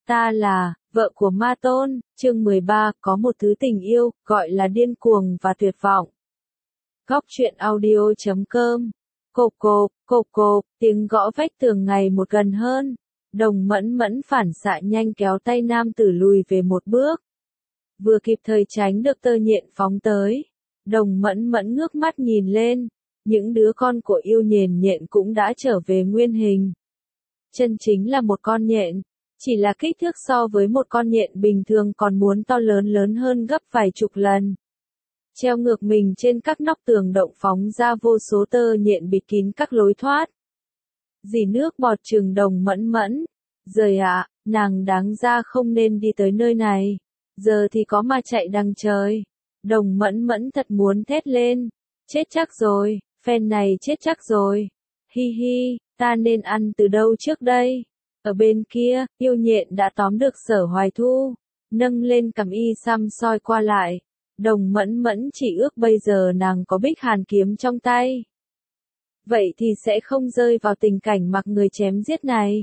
Ta là vợ của Ma Tôn, chương 13, có một thứ tình yêu, gọi là điên cuồng và tuyệt vọng. Góc truyện audio.com. Cộp cộp, tiếng gõ vách tường ngày một gần hơn. Đồng Mẫn Mẫn phản xạ nhanh kéo tay nam tử lùi về một bước. Vừa kịp thời tránh được tơ nhện phóng tới. Đồng Mẫn Mẫn ngước mắt nhìn lên. Những đứa con của yêu nhện nhện cũng đã trở về nguyên hình. Chân chính là một con nhện. Chỉ là kích thước so với một con nhện bình thường còn muốn to lớn hơn gấp vài chục lần. Treo ngược mình trên các nóc tường động phóng ra vô số tơ nhện bịt kín các lối thoát. Dì nước bọt trừng Đồng Mẫn Mẫn. Giời ạ, nàng đáng ra không nên đi tới nơi này. Giờ thì có mà chạy đằng trời. Đồng Mẫn Mẫn thật muốn thét lên. Chết chắc rồi, phen này chết chắc rồi. Hi hi, ta nên ăn từ đâu trước đây? Ở bên kia, yêu nhện đã tóm được Sở Hoài Thu. Nâng lên cầm y xăm soi qua lại. Đồng Mẫn Mẫn chỉ ước bây giờ nàng có Bích Hàn kiếm trong tay. Vậy thì sẽ không rơi vào tình cảnh mặc người chém giết này.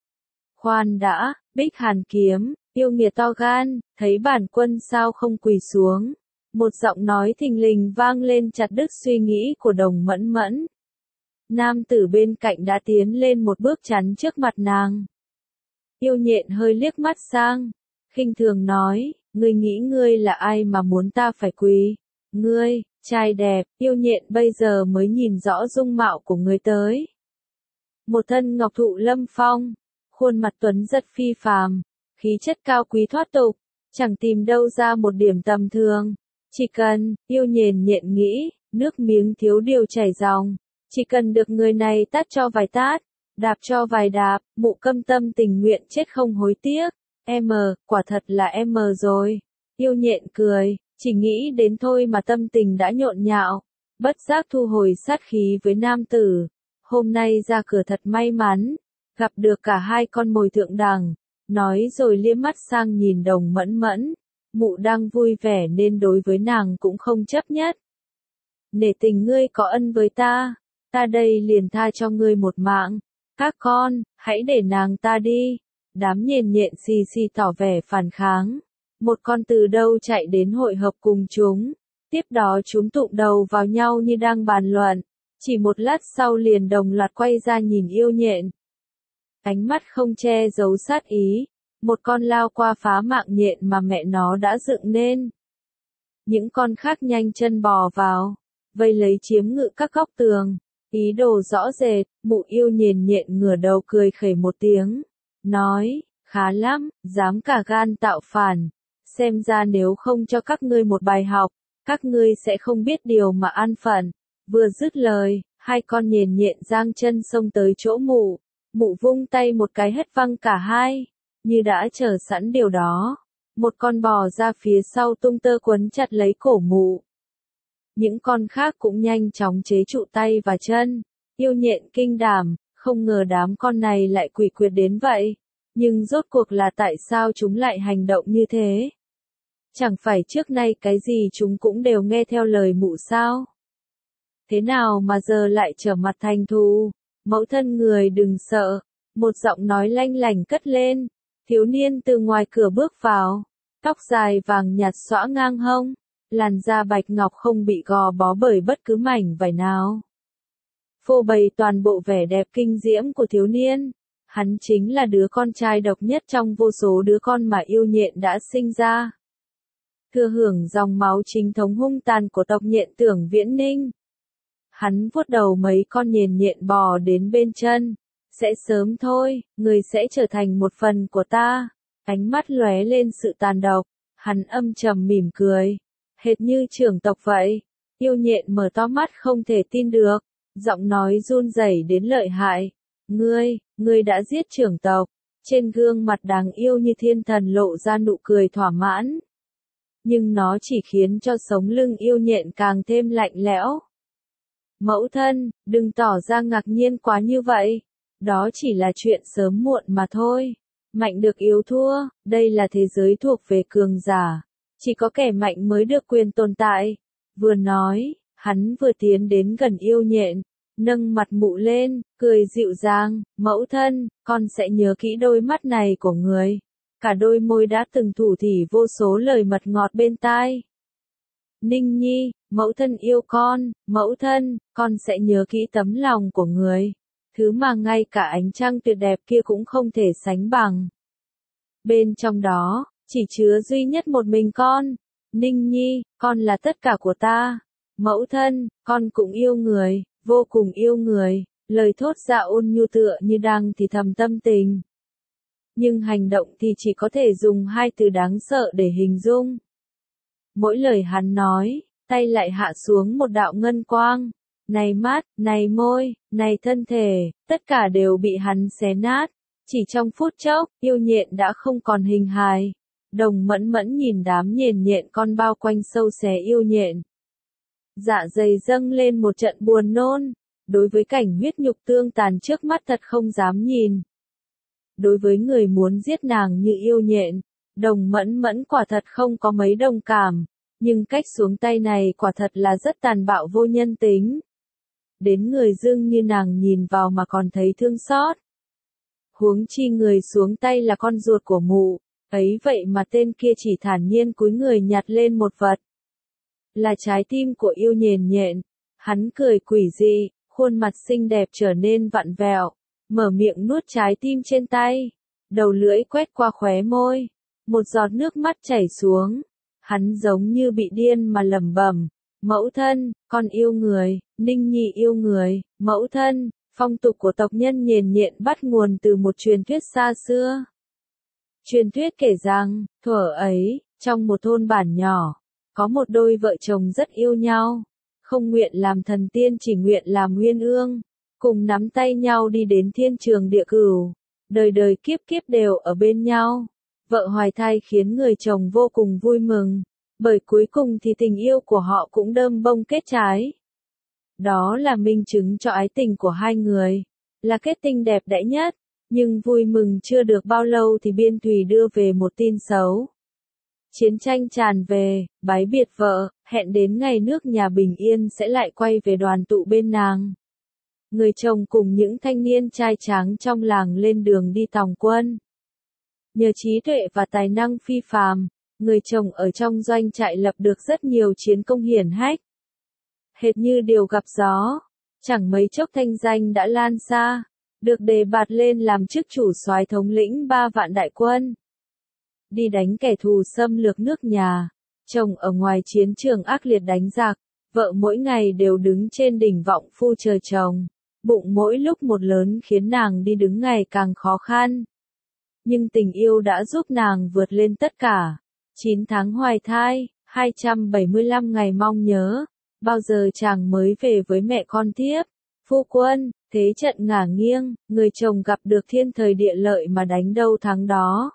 Khoan đã, Bích Hàn kiếm, yêu nghiệt to gan, thấy bản quân sao không quỳ xuống. Một giọng nói thình lình vang lên chặt đứt suy nghĩ của Đồng Mẫn Mẫn. Nam tử bên cạnh đã tiến lên một bước chắn trước mặt nàng. Yêu nhện hơi liếc mắt sang, khinh thường nói, ngươi nghĩ ngươi là ai mà muốn ta phải quỳ? Ngươi, trai đẹp, yêu nhện bây giờ mới nhìn rõ dung mạo của ngươi tới. Một thân ngọc thụ lâm phong, khuôn mặt tuấn giật phi phàm, khí chất cao quý thoát tục, chẳng tìm đâu ra một điểm tầm thường. Chỉ cần, yêu nhện nhện nghĩ, nước miếng thiếu điều chảy ròng. Chỉ cần được người này tát cho vài tát, đạp cho vài đạp, mụ câm tâm tình nguyện chết không hối tiếc. Quả thật là rồi. Yêu nhện cười, chỉ nghĩ đến thôi mà tâm tình đã nhộn nhạo. Bất giác thu hồi sát khí với nam tử. Hôm nay ra cửa thật may mắn, gặp được cả hai con mồi thượng đẳng. Nói rồi liếc mắt sang nhìn Đồng Mẫn Mẫn. Mụ đang vui vẻ nên đối với nàng cũng không chấp nhất. Nể tình ngươi có ân với ta. Ta đây liền tha cho ngươi một mạng. Các con, hãy để nàng ta đi. Đám nhện nhện xì xì tỏ vẻ phản kháng. Một con từ đâu chạy đến hội hợp cùng chúng. Tiếp đó chúng tụm đầu vào nhau như đang bàn luận. Chỉ một lát sau liền đồng loạt quay ra nhìn yêu nhện. Ánh mắt không che giấu sát ý. Một con lao qua phá mạng nhện mà mẹ nó đã dựng nên. Những con khác nhanh chân bò vào. Vây lấy chiếm ngự các góc tường. Ý đồ rõ rệt, mụ yêu nhện nhện ngửa đầu cười khẩy một tiếng. Nói, khá lắm, dám cả gan tạo phản. Xem ra nếu không cho các ngươi một bài học, các ngươi sẽ không biết điều mà an phận. Vừa dứt lời, hai con nhện nhện giang chân xông tới chỗ mụ. Mụ vung tay một cái hất văng cả hai. Như đã chờ sẵn điều đó. Một con bò ra phía sau tung tơ quấn chặt lấy cổ mụ. Những con khác cũng nhanh chóng chế trụ tay và chân. Yêu nhện kinh đảm, không ngờ đám con này lại quỷ quyệt đến vậy. Nhưng rốt cuộc là tại sao chúng lại hành động như thế? Chẳng phải trước nay cái gì chúng cũng đều nghe theo lời mụ sao? Thế nào mà giờ lại trở mặt thành thù? Mẫu thân người đừng sợ. Một giọng nói lanh lảnh cất lên. Thiếu niên từ ngoài cửa bước vào. Tóc dài vàng nhạt xõa ngang hông. Làn da bạch ngọc không bị gò bó bởi bất cứ mảnh vải nào. Phô bày toàn bộ vẻ đẹp kinh diễm của thiếu niên. Hắn chính là đứa con trai độc nhất trong vô số đứa con mà yêu nhện đã sinh ra. Thừa hưởng dòng máu chính thống hung tàn của tộc nhện Tưởng Viễn Ninh. Hắn vuốt đầu mấy con nhện nhện bò đến bên chân. Sẽ sớm thôi, người sẽ trở thành một phần của ta. Ánh mắt lóe lên sự tàn độc. Hắn âm trầm mỉm cười. Hệt như trưởng tộc vậy. Yêu nhện mở to mắt không thể tin được. Giọng nói run rẩy đến lợi hại. Ngươi đã giết trưởng tộc. Trên gương mặt đáng yêu như thiên thần lộ ra nụ cười thỏa mãn. Nhưng nó chỉ khiến cho sống lưng yêu nhện càng thêm lạnh lẽo. Mẫu thân, đừng tỏ ra ngạc nhiên quá như vậy. Đó chỉ là chuyện sớm muộn mà thôi. Mạnh được yếu thua, đây là thế giới thuộc về cường giả. Chỉ có kẻ mạnh mới được quyền tồn tại. Vừa nói, hắn vừa tiến đến gần yêu nhện, nâng mặt mụ lên, cười dịu dàng, mẫu thân, con sẽ nhớ kỹ đôi mắt này của người. cả đôi môi đã từng thủ thỉ vô số lời mật ngọt bên tai. Ninh Nhi, mẫu thân yêu con, mẫu thân, con sẽ nhớ kỹ tấm lòng của người, thứ mà ngay cả ánh trăng tuyệt đẹp kia cũng không thể sánh bằng. Bên trong đó, chỉ chứa duy nhất một mình con. Ninh Nhi, con là tất cả của ta. Mẫu thân, con cũng yêu người, vô cùng yêu người. Lời thốt ra ôn nhu tựa như đang thì thầm tâm tình. Nhưng hành động thì chỉ có thể dùng hai từ đáng sợ để hình dung. Mỗi lời hắn nói, tay lại hạ xuống một đạo ngân quang. Này mắt, này môi, này thân thể, tất cả đều bị hắn xé nát. Chỉ trong phút chốc, yêu nhện đã không còn hình hài. Đồng Mẫn Mẫn nhìn đám nhện nhện con bao quanh sâu xé yêu nhện. Dạ dày dâng lên một trận buồn nôn. Đối với cảnh huyết nhục tương tàn trước mắt thật không dám nhìn. Đối với người muốn giết nàng như yêu nhện, Đồng Mẫn Mẫn quả thật không có mấy đồng cảm. Nhưng cách xuống tay này quả thật là rất tàn bạo vô nhân tính. Đến người dưng như nàng nhìn vào mà còn thấy thương xót. Huống chi người xuống tay là con ruột của mụ, ấy vậy mà tên kia chỉ thản nhiên cúi người nhặt lên một vật. Là trái tim của yêu nhện nhện. Hắn cười quỷ dị, khuôn mặt xinh đẹp trở nên vặn vẹo, mở miệng nuốt trái tim trên tay, đầu lưỡi quét qua khóe môi, một giọt nước mắt chảy xuống. Hắn giống như bị điên mà lẩm bẩm, mẫu thân, con yêu người, Ninh Nhi yêu người, mẫu thân. Phong tục của tộc nhân nhện nhện bắt nguồn từ một truyền thuyết xa xưa. Truyền thuyết kể rằng, thuở ấy, trong một thôn bản nhỏ, có một đôi vợ chồng rất yêu nhau, không nguyện làm thần tiên chỉ nguyện làm uyên ương, cùng nắm tay nhau đi đến thiên trường địa cửu, đời đời kiếp kiếp đều ở bên nhau. Vợ hoài thai khiến người chồng vô cùng vui mừng, bởi cuối cùng thì tình yêu của họ cũng đơm bông kết trái. Đó là minh chứng cho ái tình của hai người, là kết tinh đẹp đẽ nhất, nhưng vui mừng chưa được bao lâu thì biên thùy đưa về một tin xấu. Chiến tranh tràn về, bái biệt vợ, hẹn đến ngày nước nhà bình yên sẽ lại quay về đoàn tụ bên nàng. Người chồng cùng những thanh niên trai tráng trong làng lên đường đi tòng quân. Nhờ trí tuệ và tài năng phi phàm, người chồng ở trong doanh trại lập được rất nhiều chiến công hiển hách. Hệt như điều gặp gió, chẳng mấy chốc thanh danh đã lan xa, được đề bạt lên làm chức chủ soái thống lĩnh 3 vạn đại quân. Đi đánh kẻ thù xâm lược nước nhà, chồng ở ngoài chiến trường ác liệt đánh giặc, vợ mỗi ngày đều đứng trên đỉnh vọng phu chờ chồng, bụng mỗi lúc một lớn khiến nàng đi đứng ngày càng khó khăn. Nhưng tình yêu đã giúp nàng vượt lên tất cả. 9 tháng hoài thai, 275 ngày mong nhớ. Bao giờ chàng mới về với mẹ con tiếp? Phu quân, thế trận ngả nghiêng, người chồng gặp được thiên thời địa lợi mà đánh đâu thắng đó.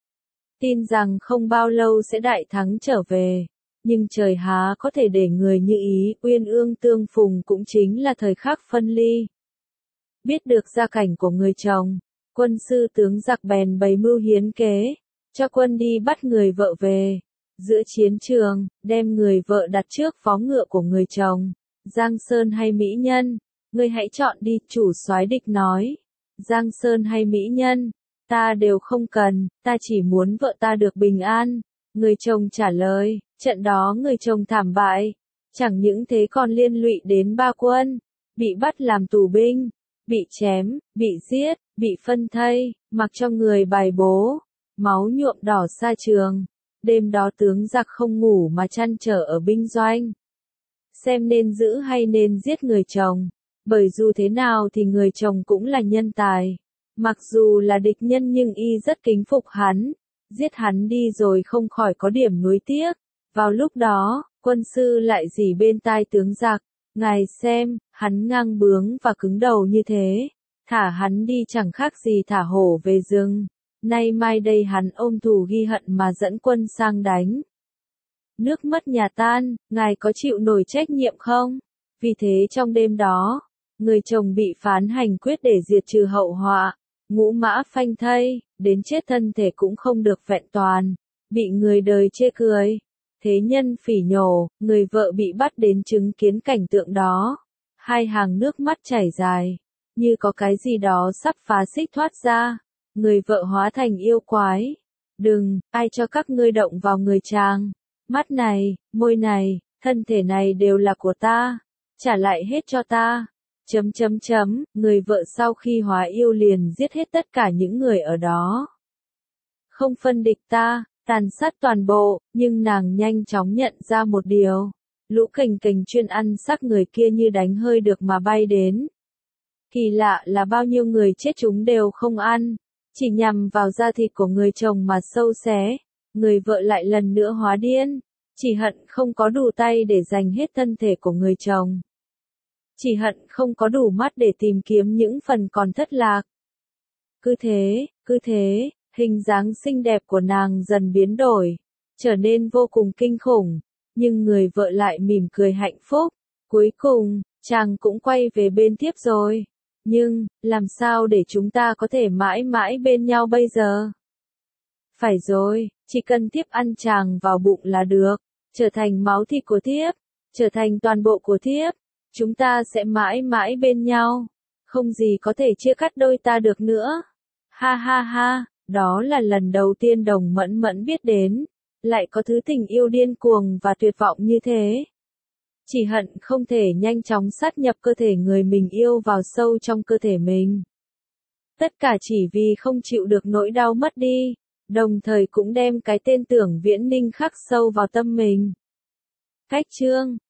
Tin rằng không bao lâu sẽ đại thắng trở về. Nhưng trời há có thể để người như ý, uyên ương tương phùng cũng chính là thời khắc phân ly. Biết được gia cảnh của người chồng, quân sư tướng giặc bèn bày mưu hiến kế, cho quân đi bắt người vợ về. Giữa chiến trường, đem người vợ đặt trước vó ngựa của người chồng. Giang Sơn hay Mỹ Nhân? Ngươi hãy chọn đi, chủ soái địch nói. Giang Sơn hay Mỹ Nhân? Ta đều không cần, ta chỉ muốn vợ ta được bình an. Người chồng trả lời, trận đó người chồng thảm bại. Chẳng những thế còn liên lụy đến 3 quân. Bị bắt làm tù binh, bị chém, bị giết, bị phân thây, mặc cho người bài bố. Máu nhuộm đỏ xa trường. Đêm đó tướng giặc không ngủ mà trăn trở ở binh doanh. Xem nên giữ hay nên giết người chồng. Bởi dù thế nào thì người chồng cũng là nhân tài. Mặc dù là địch nhân nhưng y rất kính phục hắn. Giết hắn đi rồi không khỏi có điểm nuối tiếc. Vào lúc đó, quân sư lại rỉ bên tai tướng giặc. Ngài xem, hắn ngang bướng và cứng đầu như thế. Thả hắn đi chẳng khác gì thả hổ về rừng. Nay mai đây hắn ôm thù ghi hận mà dẫn quân sang đánh. Nước mất nhà tan, ngài có chịu nổi trách nhiệm không? Vì thế trong đêm đó, người chồng bị phán hành quyết để diệt trừ hậu họa, ngũ mã phanh thây, đến chết thân thể cũng không được vẹn toàn, bị người đời chê cười. Thế nhân phỉ nhổ, người vợ bị bắt đến chứng kiến cảnh tượng đó. Hai hàng nước mắt chảy dài, như có cái gì đó sắp phá xích thoát ra. Người vợ hóa thành yêu quái. Đừng, ai cho các ngươi động vào người chàng. Mắt này, môi này, thân thể này đều là của ta. Trả lại hết cho ta. Người vợ sau khi hóa yêu liền giết hết tất cả những người ở đó. Không phân địch ta, tàn sát toàn bộ, nhưng nàng nhanh chóng nhận ra một điều. Lũ kình kình chuyên ăn xác người kia như đánh hơi được mà bay đến. Kỳ lạ là bao nhiêu người chết chúng đều không ăn, chỉ nhằm vào da thịt của người chồng mà sâu xé. Người vợ lại lần nữa hóa điên, chỉ hận không có đủ tay để giành hết thân thể của người chồng. Chỉ hận không có đủ mắt để tìm kiếm những phần còn thất lạc. Cứ thế, hình dáng xinh đẹp của nàng dần biến đổi, trở nên vô cùng kinh khủng, nhưng người vợ lại mỉm cười hạnh phúc. Cuối cùng, chàng cũng quay về bên Thiếp rồi. Nhưng, làm sao để chúng ta có thể mãi mãi bên nhau bây giờ? Phải rồi, chỉ cần Thiếp ăn chàng vào bụng là được, trở thành máu thịt của Thiếp, trở thành toàn bộ của Thiếp. Chúng ta sẽ mãi mãi bên nhau, không gì có thể chia cắt đôi ta được nữa. Ha ha ha, đó là lần đầu tiên Đồng Mẫn Mẫn biết đến, lại có thứ tình yêu điên cuồng và tuyệt vọng như thế. Chỉ hận không thể nhanh chóng sát nhập cơ thể người mình yêu vào sâu trong cơ thể mình. Tất cả chỉ vì không chịu được nỗi đau mất đi, đồng thời cũng đem cái tên Tưởng Viễn Ninh khắc sâu vào tâm mình. Cách chương